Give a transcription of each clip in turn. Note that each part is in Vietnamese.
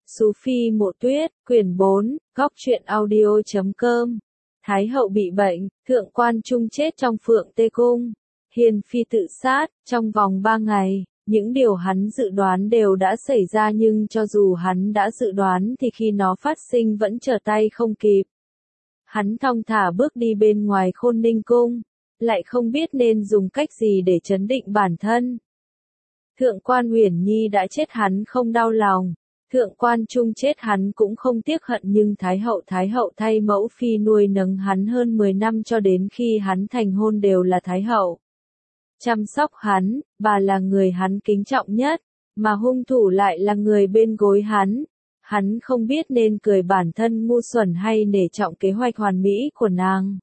Sú Phi Mộ Tuyết, quyển 4, góc truyện audio.com. Thái hậu bị bệnh, thượng quan trung chết trong Phượng Tê Cung. Hiền phi tự sát, trong vòng 3 ngày, những điều hắn dự đoán đều đã xảy ra, nhưng cho dù hắn đã dự đoán thì khi nó phát sinh vẫn trở tay không kịp. Hắn thong thả bước đi bên ngoài Khôn Ninh Cung, lại không biết nên dùng cách gì để trấn định bản thân. Thượng quan Uyển Nhi đã chết hắn không đau lòng, thượng quan trung chết hắn cũng không tiếc hận, nhưng Thái hậu thay mẫu phi nuôi nấng hắn hơn 10 năm cho đến khi hắn thành hôn đều là Thái hậu chăm sóc hắn, bà là người hắn kính trọng nhất, mà hung thủ lại là người bên gối hắn. Hắn không biết nên cười bản thân ngu xuẩn hay nể trọng kế hoạch hoàn mỹ của nàng.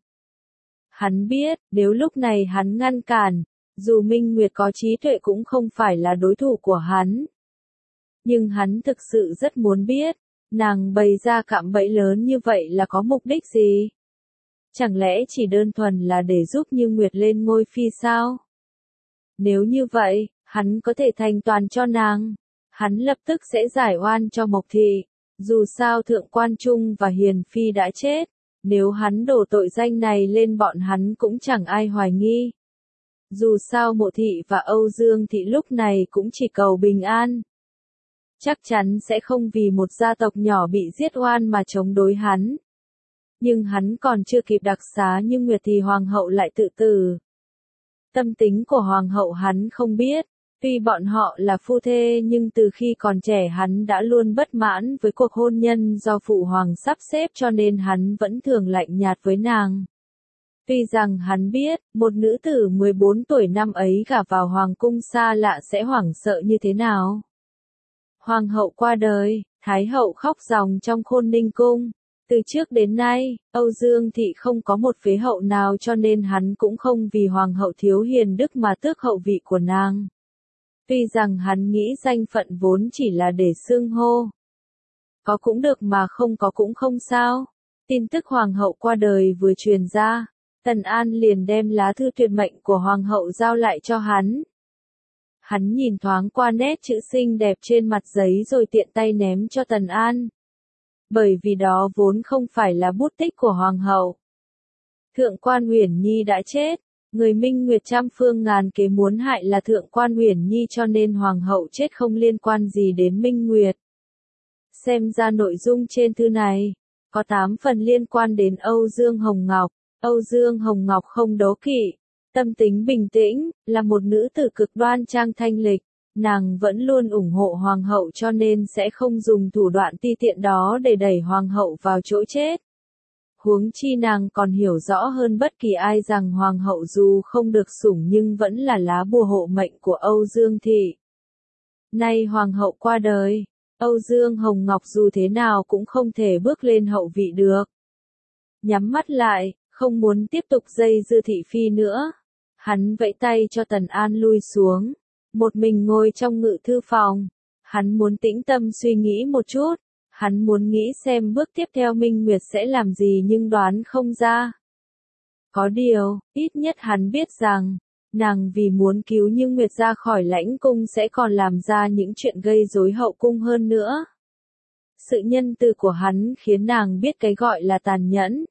Hắn biết, nếu lúc này hắn ngăn cản, dù Minh Nguyệt có trí tuệ cũng không phải là đối thủ của hắn. Nhưng hắn thực sự rất muốn biết, nàng bày ra cạm bẫy lớn như vậy là có mục đích gì? Chẳng lẽ chỉ đơn thuần là để giúp Như Nguyệt lên ngôi phi sao? Nếu như vậy, hắn có thể thành toàn cho nàng. Hắn lập tức sẽ giải oan cho Mộc Thị. Dù sao thượng quan trung và Hiền phi đã chết, nếu hắn đổ tội danh này lên bọn hắn cũng chẳng ai hoài nghi. Dù sao Mộ Thị và Âu Dương Thị lúc này cũng chỉ cầu bình an. Chắc chắn sẽ không vì một gia tộc nhỏ bị giết oan mà chống đối hắn. Nhưng hắn còn chưa kịp đặc xá Như Nguyệt thì hoàng hậu lại tự tử. Tâm tính của hoàng hậu hắn không biết, tuy bọn họ là phu thê nhưng từ khi còn trẻ hắn đã luôn bất mãn với cuộc hôn nhân do phụ hoàng sắp xếp, cho nên hắn vẫn thường lạnh nhạt với nàng. Tuy rằng hắn biết, một nữ tử 14 tuổi năm ấy gả vào hoàng cung xa lạ sẽ hoảng sợ như thế nào. Hoàng hậu qua đời, Thái hậu khóc ròng trong Khôn Ninh Cung. Từ trước đến nay, Âu Dương Thị không có một phế hậu nào, cho nên hắn cũng không vì hoàng hậu thiếu hiền đức mà tước hậu vị của nàng. Tuy rằng hắn nghĩ danh phận vốn chỉ là để xưng hô. Có cũng được mà không có cũng không sao. Tin tức hoàng hậu qua đời vừa truyền ra, Tần An liền đem lá thư tuyệt mệnh của hoàng hậu giao lại cho hắn. Hắn nhìn thoáng qua nét chữ xinh đẹp trên mặt giấy rồi tiện tay ném cho Tần An. Bởi vì đó vốn không phải là bút tích của hoàng hậu. Thượng quan Uyển Nhi đã chết, người Minh Nguyệt trăm phương ngàn kế muốn hại là thượng quan Uyển Nhi, cho nên hoàng hậu chết không liên quan gì đến Minh Nguyệt. Xem ra nội dung trên thư này, có 8 phần liên quan đến Âu Dương Hồng Ngọc. Âu Dương Hồng Ngọc không đố kỵ, tâm tính bình tĩnh, là một nữ tử cực đoan trang thanh lịch. Nàng vẫn luôn ủng hộ hoàng hậu cho nên sẽ không dùng thủ đoạn ti tiện đó để đẩy hoàng hậu vào chỗ chết. Huống chi nàng còn hiểu rõ hơn bất kỳ ai rằng hoàng hậu dù không được sủng nhưng vẫn là lá bùa hộ mệnh của Âu Dương Thị. Nay hoàng hậu qua đời, Âu Dương Hồng Ngọc dù thế nào cũng không thể bước lên hậu vị được. Nhắm mắt lại, không muốn tiếp tục dây dưa thị phi nữa. Hắn vẫy tay cho Tần An lui xuống. Một mình ngồi trong ngự thư phòng, hắn muốn tĩnh tâm suy nghĩ một chút, hắn muốn nghĩ xem bước tiếp theo Minh Nguyệt sẽ làm gì nhưng đoán không ra. Có điều, ít nhất hắn biết rằng, nàng vì muốn cứu Như Nguyệt ra khỏi lãnh cung sẽ còn làm ra những chuyện gây rối hậu cung hơn nữa. Sự nhân từ của hắn khiến nàng biết cái gọi là tàn nhẫn.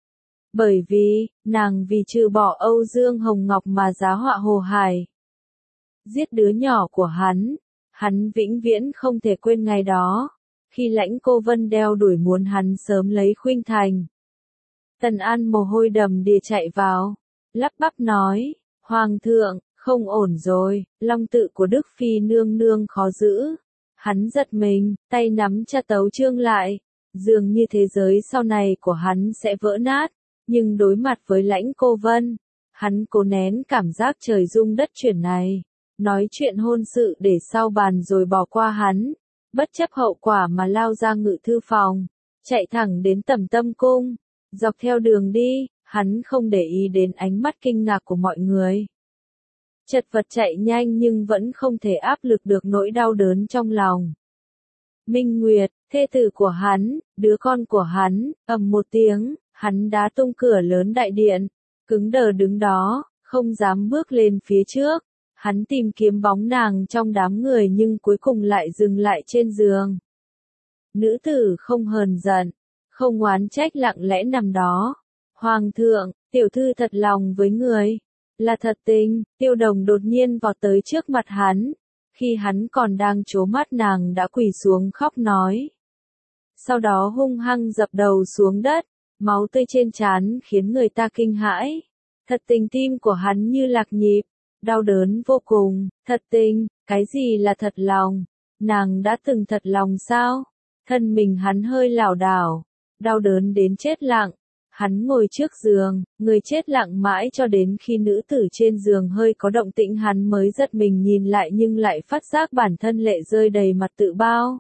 Bởi vì, nàng vì trừ bỏ Âu Dương Hồng Ngọc mà giá họa Hồ Hải. Giết đứa nhỏ của hắn vĩnh viễn không thể quên ngày đó, khi Lãnh Cô Vân đeo đuổi muốn hắn sớm lấy Khuynh Thành. Tần An mồ hôi đầm đìa chạy vào, lắp bắp nói, Hoàng thượng, không ổn rồi, long tự của Đức Phi nương nương khó giữ. Hắn giật mình, tay nắm chặt tấu chương lại, dường như thế giới sau này của hắn sẽ vỡ nát, nhưng đối mặt với Lãnh Cô Vân, hắn cố nén cảm giác trời rung đất chuyển này. Nói chuyện hôn sự để sau bàn rồi bỏ qua hắn, bất chấp hậu quả mà lao ra ngự thư phòng, chạy thẳng đến Tẩm Tâm Cung. Dọc theo đường đi, hắn không để ý đến ánh mắt kinh ngạc của mọi người. Chật vật chạy nhanh nhưng vẫn không thể áp lực được nỗi đau đớn trong lòng. Minh Nguyệt, thê tử của hắn, đứa con của hắn, ầm một tiếng, hắn đá tung cửa lớn đại điện, cứng đờ đứng đó, không dám bước lên phía trước. Hắn tìm kiếm bóng nàng trong đám người nhưng cuối cùng lại dừng lại trên giường. Nữ tử không hờn giận, không oán trách lặng lẽ nằm đó. Hoàng thượng, tiểu thư thật lòng với người. Là thật tình, Tiêu Đồng đột nhiên vọt tới trước mặt hắn. Khi hắn còn đang trố mắt nàng đã quỳ xuống khóc nói. Sau đó hung hăng dập đầu xuống đất, máu tươi trên trán khiến người ta kinh hãi. Thật tình tim của hắn như lạc nhịp, đau đớn vô cùng, thật tình, cái gì là thật lòng? Nàng đã từng thật lòng sao? Thân mình hắn hơi lảo đảo, đau đớn đến chết lặng. Hắn ngồi trước giường, người chết lặng mãi cho đến khi nữ tử trên giường hơi có động tĩnh hắn mới giật mình nhìn lại nhưng lại phát giác bản thân lệ rơi đầy mặt tự bao.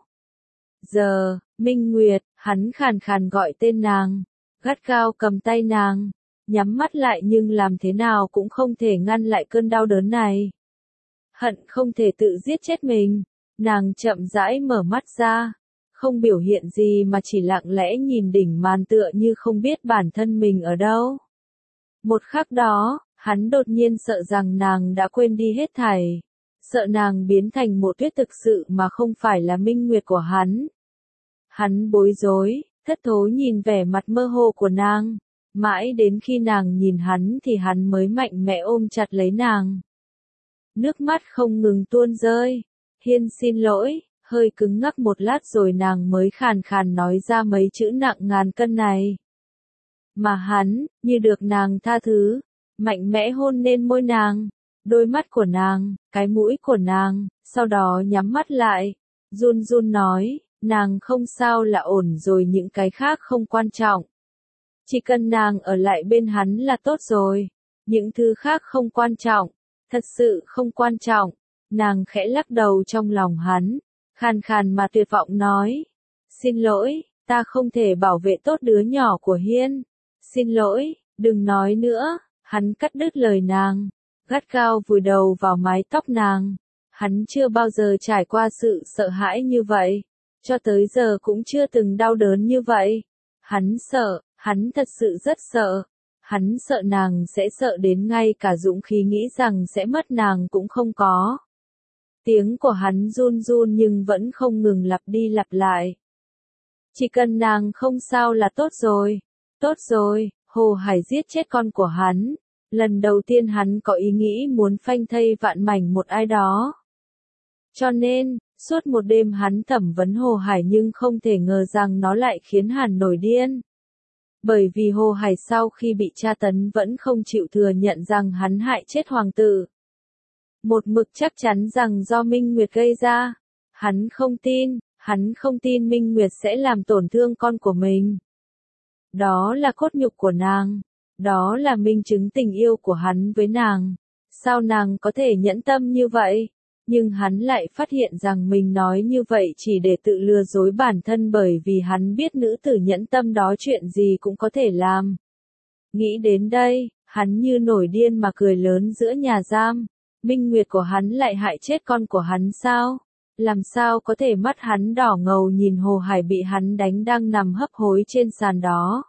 Giờ, Minh Nguyệt, hắn khàn khàn gọi tên nàng, gắt gao cầm tay nàng, nhắm mắt lại nhưng làm thế nào cũng không thể ngăn lại cơn đau đớn này. Hận không thể tự giết chết mình, nàng chậm rãi mở mắt ra. Không biểu hiện gì mà chỉ lặng lẽ nhìn đỉnh màn tựa như không biết bản thân mình ở đâu. Một khắc đó, hắn đột nhiên sợ rằng nàng đã quên đi hết thảy. Sợ nàng biến thành một tuyết thực sự mà không phải là Minh Nguyệt của hắn. Hắn bối rối, thất thố nhìn vẻ mặt mơ hồ của nàng. Mãi đến khi nàng nhìn hắn thì hắn mới mạnh mẽ ôm chặt lấy nàng. Nước mắt không ngừng tuôn rơi. Hiên xin lỗi. Hơi cứng ngắc một lát rồi nàng mới khàn khàn nói ra mấy chữ nặng ngàn cân này. Mà hắn, như được nàng tha thứ, mạnh mẽ hôn lên môi nàng, đôi mắt của nàng, cái mũi của nàng, sau đó nhắm mắt lại, run run nói, nàng không sao là ổn rồi những cái khác không quan trọng. Chỉ cần nàng ở lại bên hắn là tốt rồi, những thứ khác không quan trọng, thật sự không quan trọng, nàng khẽ lắc đầu trong lòng hắn. Khàn khàn mà tuyệt vọng nói. Xin lỗi, ta không thể bảo vệ tốt đứa nhỏ của Hiên. Xin lỗi, đừng nói nữa. Hắn cắt đứt lời nàng, gắt gao vùi đầu vào mái tóc nàng. Hắn chưa bao giờ trải qua sự sợ hãi như vậy. Cho tới giờ cũng chưa từng đau đớn như vậy. Hắn sợ, hắn thật sự rất sợ. Hắn sợ nàng sẽ sợ đến ngay cả dũng khí nghĩ rằng sẽ mất nàng cũng không có. Tiếng của hắn run run nhưng vẫn không ngừng lặp đi lặp lại. Chỉ cần nàng không sao là tốt rồi. Tốt rồi, Hồ Hải giết chết con của hắn. Lần đầu tiên hắn có ý nghĩ muốn phanh thây vạn mảnh một ai đó. Cho nên, suốt một đêm hắn thẩm vấn Hồ Hải nhưng không thể ngờ rằng nó lại khiến hắn nổi điên. Bởi vì Hồ Hải sau khi bị tra tấn vẫn không chịu thừa nhận rằng hắn hại chết hoàng tử. Một mực chắc chắn rằng do Minh Nguyệt gây ra. Hắn không tin Minh Nguyệt sẽ làm tổn thương con của mình. Đó là cốt nhục của nàng. Đó là minh chứng tình yêu của hắn với nàng. Sao nàng có thể nhẫn tâm như vậy? Nhưng hắn lại phát hiện rằng mình nói như vậy chỉ để tự lừa dối bản thân bởi vì hắn biết nữ tử nhẫn tâm đó chuyện gì cũng có thể làm. Nghĩ đến đây, hắn như nổi điên mà cười lớn giữa nhà giam. Minh Nguyệt của hắn lại hại chết con của hắn sao? Làm sao có thể mắt hắn đỏ ngầu nhìn Hồ Hải bị hắn đánh đang nằm hấp hối trên sàn đó.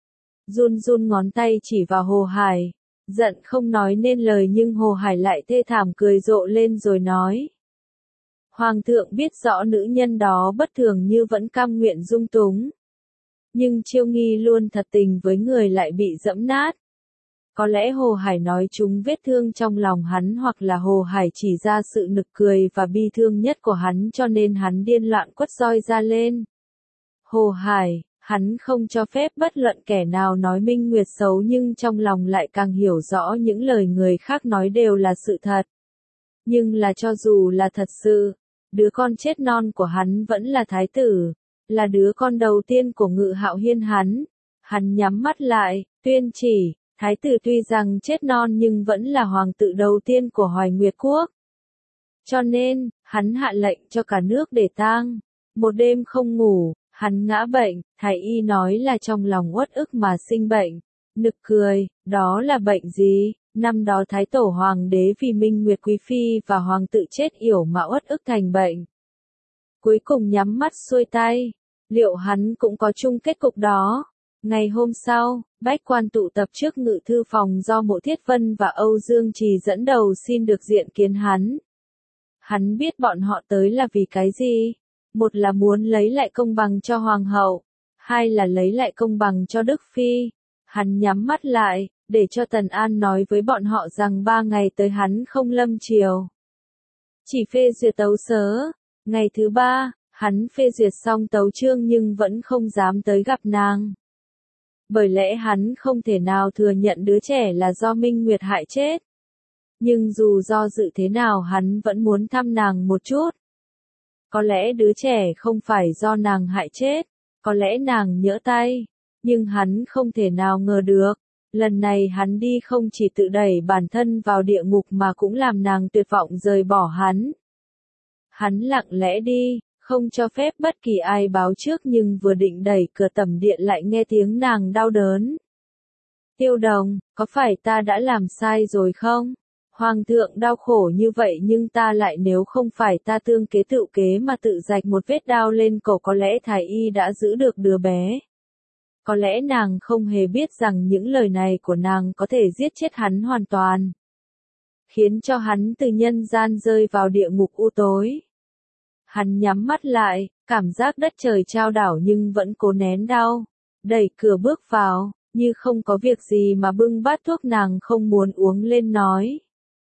Run run ngón tay chỉ vào Hồ Hải, giận không nói nên lời nhưng Hồ Hải lại thê thảm cười rộ lên rồi nói. Hoàng thượng biết rõ nữ nhân đó bất thường như vẫn cam nguyện dung túng. Nhưng Chiêu Nghi luôn thật tình với người lại bị dẫm nát. Có lẽ Hồ Hải nói chúng vết thương trong lòng hắn hoặc là Hồ Hải chỉ ra sự nực cười và bi thương nhất của hắn cho nên hắn điên loạn quất roi ra lên. Hồ Hải, hắn không cho phép bất luận kẻ nào nói Minh Nguyệt xấu nhưng trong lòng lại càng hiểu rõ những lời người khác nói đều là sự thật. Nhưng là cho dù là thật sự, đứa con chết non của hắn vẫn là thái tử, là đứa con đầu tiên của Ngự Hạo Hiên hắn. Hắn nhắm mắt lại, tuyên chỉ. Thái tử tuy rằng chết non nhưng vẫn là hoàng tử đầu tiên của Hoài Nguyệt Quốc. Cho nên, hắn hạ lệnh cho cả nước để tang. Một đêm không ngủ, hắn ngã bệnh, thái y nói là trong lòng uất ức mà sinh bệnh. Nực cười, đó là bệnh gì? Năm đó Thái Tổ Hoàng đế vì Minh Nguyệt Quý Phi và hoàng tử chết yểu mà uất ức thành bệnh. Cuối cùng nhắm mắt xuôi tay. Liệu hắn cũng có chung kết cục đó? Ngày hôm sau, bách quan tụ tập trước ngự thư phòng do Mộ Thiết Vân và Âu Dương Trì dẫn đầu xin được diện kiến hắn. Hắn biết bọn họ tới là vì cái gì? một là muốn lấy lại công bằng cho hoàng hậu, hai là lấy lại công bằng cho Đức Phi. Hắn nhắm mắt lại, để cho Tần An nói với bọn họ rằng 3 ngày tới hắn không lâm triều. Chỉ phê duyệt tấu sớ. Ngày thứ 3, hắn phê duyệt xong tấu chương nhưng vẫn không dám tới gặp nàng. Bởi lẽ hắn không thể nào thừa nhận đứa trẻ là do Minh Nguyệt hại chết. Nhưng dù do dự thế nào hắn vẫn muốn thăm nàng một chút. Có lẽ đứa trẻ không phải do nàng hại chết, có lẽ nàng nhỡ tay, nhưng hắn không thể nào ngờ được. Lần này hắn đi không chỉ tự đẩy bản thân vào địa ngục mà cũng làm nàng tuyệt vọng rời bỏ hắn. Hắn lặng lẽ đi, không cho phép bất kỳ ai báo trước nhưng vừa định đẩy cửa tẩm điện lại nghe tiếng nàng đau đớn. Tiêu Đồng, có phải ta đã làm sai rồi không? Hoàng thượng đau khổ như vậy nhưng ta lại nếu không phải ta tương kế tự kế mà tự rạch một vết đao lên cổ có lẽ thái y đã giữ được đứa bé. Có lẽ nàng không hề biết rằng những lời này của nàng có thể giết chết hắn hoàn toàn. Khiến cho hắn từ nhân gian rơi vào địa ngục u tối. Hắn nhắm mắt lại, cảm giác đất trời chao đảo nhưng vẫn cố nén đau. Đẩy cửa bước vào, như không có việc gì mà bưng bát thuốc nàng không muốn uống lên nói.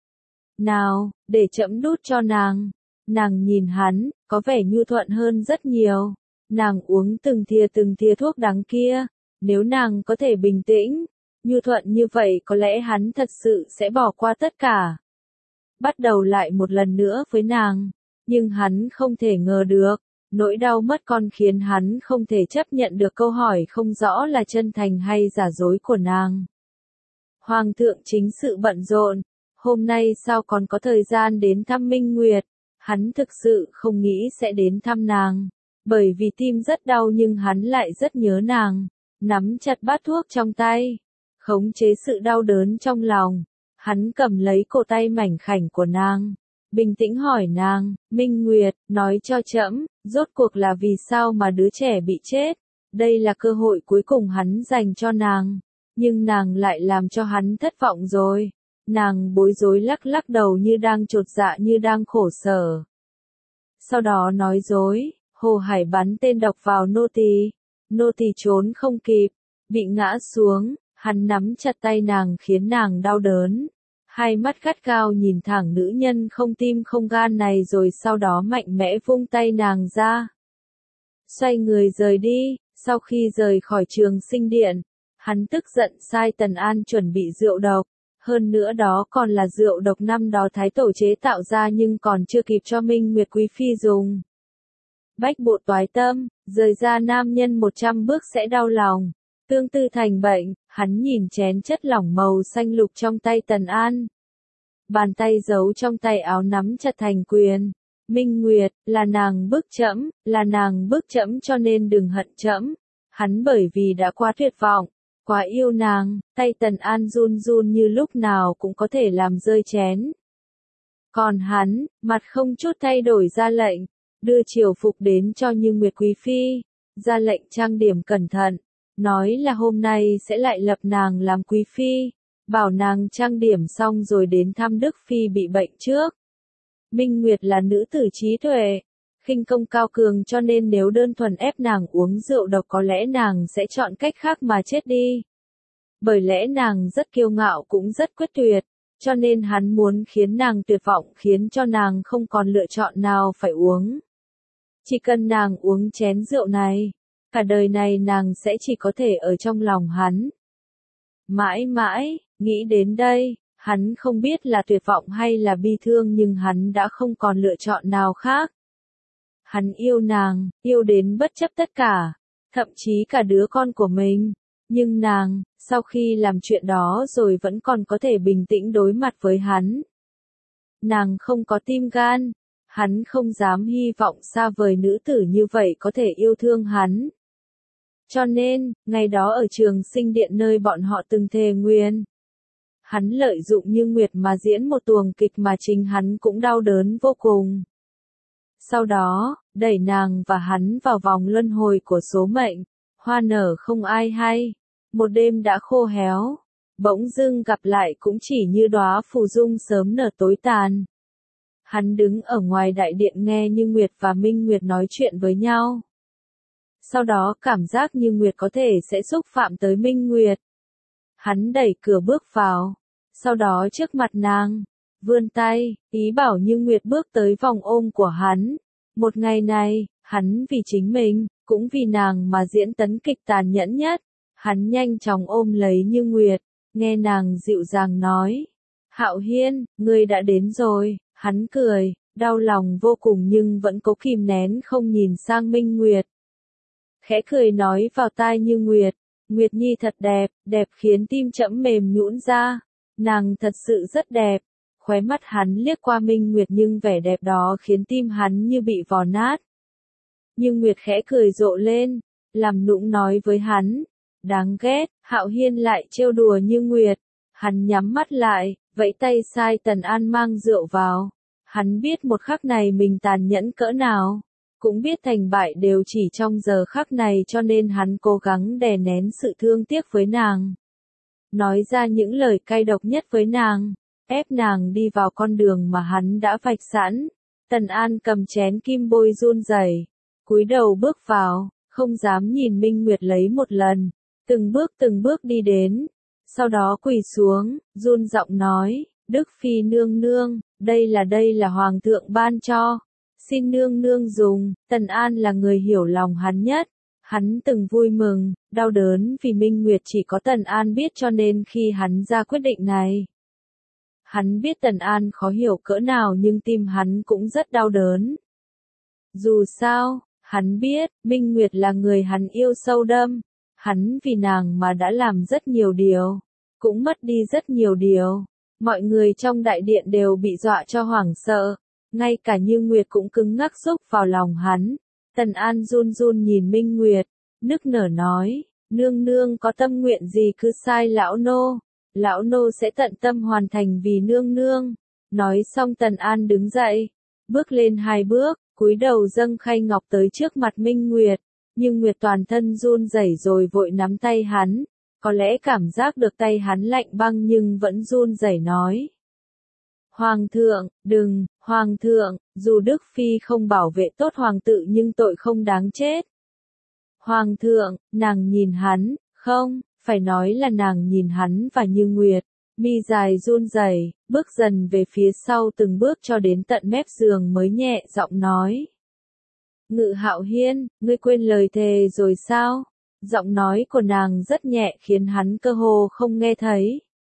Nào, để trẫm đút cho nàng. Nàng nhìn hắn, có vẻ nhu thuận hơn rất nhiều. Nàng uống từng thìa thuốc đắng kia. Nếu nàng có thể bình tĩnh, nhu thuận như vậy có lẽ hắn thật sự sẽ bỏ qua tất cả. Bắt đầu lại một lần nữa với nàng. Nhưng hắn không thể ngờ được, nỗi đau mất con khiến hắn không thể chấp nhận được câu hỏi không rõ là chân thành hay giả dối của nàng. Hoàng thượng chính sự bận rộn, hôm nay sao còn có thời gian đến thăm Minh Nguyệt, hắn thực sự không nghĩ sẽ đến thăm nàng, bởi vì tim rất đau nhưng hắn lại rất nhớ nàng, nắm chặt bát thuốc trong tay, khống chế sự đau đớn trong lòng, hắn cầm lấy cổ tay mảnh khảnh của nàng. Bình tĩnh hỏi nàng, Minh Nguyệt, nói cho trẫm, rốt cuộc là vì sao mà đứa trẻ bị chết. Đây là cơ hội cuối cùng hắn dành cho nàng. Nhưng nàng lại làm cho hắn thất vọng rồi. Nàng bối rối lắc lắc đầu như đang chột dạ như đang khổ sở. Sau đó nói dối, Hồ Hải bắn tên độc vào nô tỳ. Nô tỳ trốn không kịp, bị ngã xuống, hắn nắm chặt tay nàng khiến nàng đau đớn. Hai mắt gắt gao nhìn thẳng nữ nhân không tim không gan này rồi sau đó mạnh mẽ vung tay nàng ra. Xoay người rời đi, sau khi rời khỏi Trường Sinh Điện, hắn tức giận sai Tần An chuẩn bị rượu độc, hơn nữa đó còn là rượu độc năm đó Thái Tổ chế tạo ra nhưng còn chưa kịp cho Minh Nguyệt Quý Phi dùng. Bách bộ toái tâm, rời ra nam nhân 100 bước sẽ đau lòng. Tương tư thành bệnh, hắn nhìn chén chất lỏng màu xanh lục trong tay Tần An. Bàn tay giấu trong tay áo nắm chặt thành quyền. Minh Nguyệt, là nàng bức trẫm cho nên đừng hận trẫm. Hắn bởi vì đã quá tuyệt vọng, quá yêu nàng, tay Tần An run run như lúc nào cũng có thể làm rơi chén. Còn hắn, mặt không chút thay đổi ra lệnh, đưa triều phục đến cho Như Nguyệt Quý Phi, ra lệnh trang điểm cẩn thận. Nói là hôm nay sẽ lại lập nàng làm quý phi, bảo nàng trang điểm xong rồi đến thăm Đức Phi bị bệnh trước. Minh Nguyệt là nữ tử trí tuệ, khinh công cao cường cho nên nếu đơn thuần ép nàng uống rượu độc có lẽ nàng sẽ chọn cách khác mà chết đi. Bởi lẽ nàng rất kiêu ngạo cũng rất quyết tuyệt, cho nên hắn muốn khiến nàng tuyệt vọng khiến cho nàng không còn lựa chọn nào phải uống. Chỉ cần nàng uống chén rượu này, cả đời này nàng sẽ chỉ có thể ở trong lòng hắn. Mãi mãi, nghĩ đến đây, hắn không biết là tuyệt vọng hay là bi thương nhưng hắn đã không còn lựa chọn nào khác. Hắn yêu nàng, yêu đến bất chấp tất cả, thậm chí cả đứa con của mình. Nhưng nàng, sau khi làm chuyện đó rồi vẫn còn có thể bình tĩnh đối mặt với hắn. Nàng không có tim gan, hắn không dám hy vọng xa vời nữ tử như vậy có thể yêu thương hắn. Cho nên, ngày đó ở Trường Sinh Điện nơi bọn họ từng thề nguyên, hắn lợi dụng Như Nguyệt mà diễn một tuồng kịch mà chính hắn cũng đau đớn vô cùng. Sau đó, đẩy nàng và hắn vào vòng luân hồi của số mệnh, hoa nở không ai hay, một đêm đã khô héo, bỗng dưng gặp lại cũng chỉ như đóa phù dung sớm nở tối tàn. Hắn đứng ở ngoài đại điện nghe Như Nguyệt và Minh Nguyệt nói chuyện với nhau. Sau đó cảm giác Như Nguyệt có thể sẽ xúc phạm tới Minh Nguyệt. Hắn đẩy cửa bước vào, sau đó trước mặt nàng, vươn tay, ý bảo Như Nguyệt bước tới vòng ôm của hắn. Một ngày này, hắn vì chính mình, cũng vì nàng mà diễn tấn kịch tàn nhẫn nhất. Hắn nhanh chóng ôm lấy Như Nguyệt, nghe nàng dịu dàng nói. Hạo Hiên, ngươi đã đến rồi, hắn cười, đau lòng vô cùng nhưng vẫn cố kìm nén không nhìn sang Minh Nguyệt. Khẽ cười nói vào tai Như Nguyệt, Nguyệt Nhi thật đẹp, đẹp khiến tim trẫm mềm nhũn ra. Nàng thật sự rất đẹp. Khóe mắt hắn liếc qua Minh Nguyệt nhưng vẻ đẹp đó khiến tim hắn như bị vò nát. Như Nguyệt khẽ cười rộ lên, làm nũng nói với hắn. Đáng ghét, Hạo Hiên lại trêu đùa Như Nguyệt. Hắn nhắm mắt lại, vẫy tay sai Tần An mang rượu vào. Hắn biết một khắc này mình tàn nhẫn cỡ nào. Cũng biết thành bại đều chỉ trong giờ khắc này cho nên hắn cố gắng đè nén sự thương tiếc với nàng. Nói ra những lời cay độc nhất với nàng, ép nàng đi vào con đường mà hắn đã vạch sẵn. Tần An cầm chén kim bôi run rẩy, cúi đầu bước vào, không dám nhìn Minh Nguyệt lấy một lần, từng bước đi đến, sau đó quỳ xuống, run giọng nói, Đức Phi nương nương, đây là Hoàng thượng ban cho, xin nương nương dùng. Tần An là người hiểu lòng hắn nhất, hắn từng vui mừng, đau đớn vì Minh Nguyệt chỉ có Tần An biết cho nên khi hắn ra quyết định này. Hắn biết Tần An khó hiểu cỡ nào nhưng tim hắn cũng rất đau đớn. Dù sao, hắn biết, Minh Nguyệt là người hắn yêu sâu đậm. Hắn vì nàng mà đã làm rất nhiều điều, cũng mất đi rất nhiều điều. Mọi người trong đại điện đều bị dọa cho hoảng sợ, ngay cả Như Nguyệt cũng cứng ngắc xúc vào lòng hắn. Tần An run run nhìn Minh Nguyệt, nức nở nói, nương nương có tâm nguyện gì cứ sai lão nô sẽ tận tâm hoàn thành vì nương nương. Nói xong Tần An đứng dậy, bước lên 2 bước, cúi đầu dâng khay ngọc tới trước mặt Minh Nguyệt. Nhưng Nguyệt toàn thân run rẩy rồi vội nắm tay hắn, có lẽ cảm giác được tay hắn lạnh băng nhưng vẫn run rẩy nói. Hoàng thượng, đừng, Hoàng thượng, dù Đức Phi không bảo vệ tốt Hoàng tử nhưng tội không đáng chết. Hoàng thượng, nàng nhìn hắn, không, phải nói là nàng nhìn hắn và Như Nguyệt, mi dài run rẩy, bước dần về phía sau từng bước cho đến tận mép giường mới nhẹ giọng nói. Ngự Hạo Hiên, ngươi quên lời thề rồi sao? Giọng nói của nàng rất nhẹ khiến hắn cơ hồ không nghe thấy.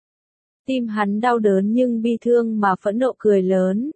Tim hắn đau đớn nhưng bi thương mà phẫn nộ cười lớn.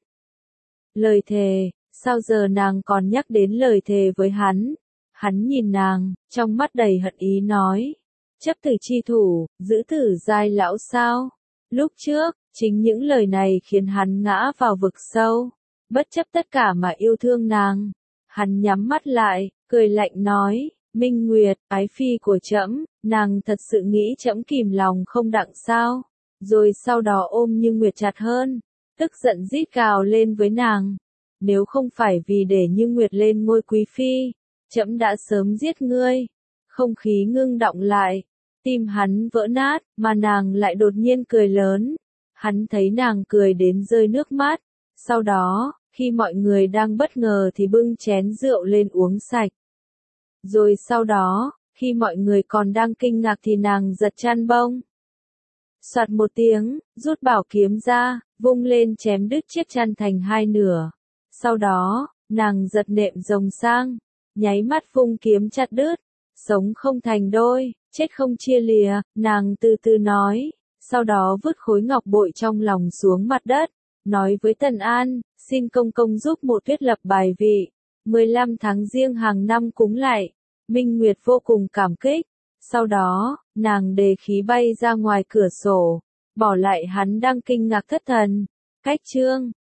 Lời thề, sao giờ nàng còn nhắc đến lời thề với hắn? Hắn nhìn nàng, trong mắt đầy hận ý nói. Chấp tử chi thủ, giữ tử giai lão sao? Lúc trước, chính những lời này khiến hắn ngã vào vực sâu. Bất chấp tất cả mà yêu thương nàng. Hắn nhắm mắt lại, cười lạnh nói, Minh Nguyệt, ái phi của trẫm, nàng thật sự nghĩ trẫm kìm lòng không đặng sao? Rồi sau đó ôm Như Nguyệt chặt hơn, tức giận rít gào lên với nàng. Nếu không phải vì để Như Nguyệt lên ngôi quý phi, trẫm đã sớm giết ngươi. Không khí ngưng đọng lại, tim hắn vỡ nát, mà nàng lại đột nhiên cười lớn. Hắn thấy nàng cười đến rơi nước mắt, sau đó, khi mọi người đang bất ngờ thì bưng chén rượu lên uống sạch. Rồi sau đó, khi mọi người còn đang kinh ngạc thì nàng giật chăn bông. Soạt một tiếng, rút bảo kiếm ra, vung lên chém đứt chiếc chăn thành 2 nửa. Sau đó, nàng giật nệm rồng sang, nháy mắt vung kiếm chặt đứt. Sống không thành đôi, chết không chia lìa, nàng từ từ nói. Sau đó vứt khối ngọc bội trong lòng xuống mặt đất, nói với Tần An, xin công công giúp một tuyết lập bài vị. 15 tháng Giêng hàng năm cúng lại. Minh Nguyệt vô cùng cảm kích. Sau đó, nàng đề khí bay ra ngoài cửa sổ, bỏ lại hắn đang kinh ngạc thất thần. Cách chương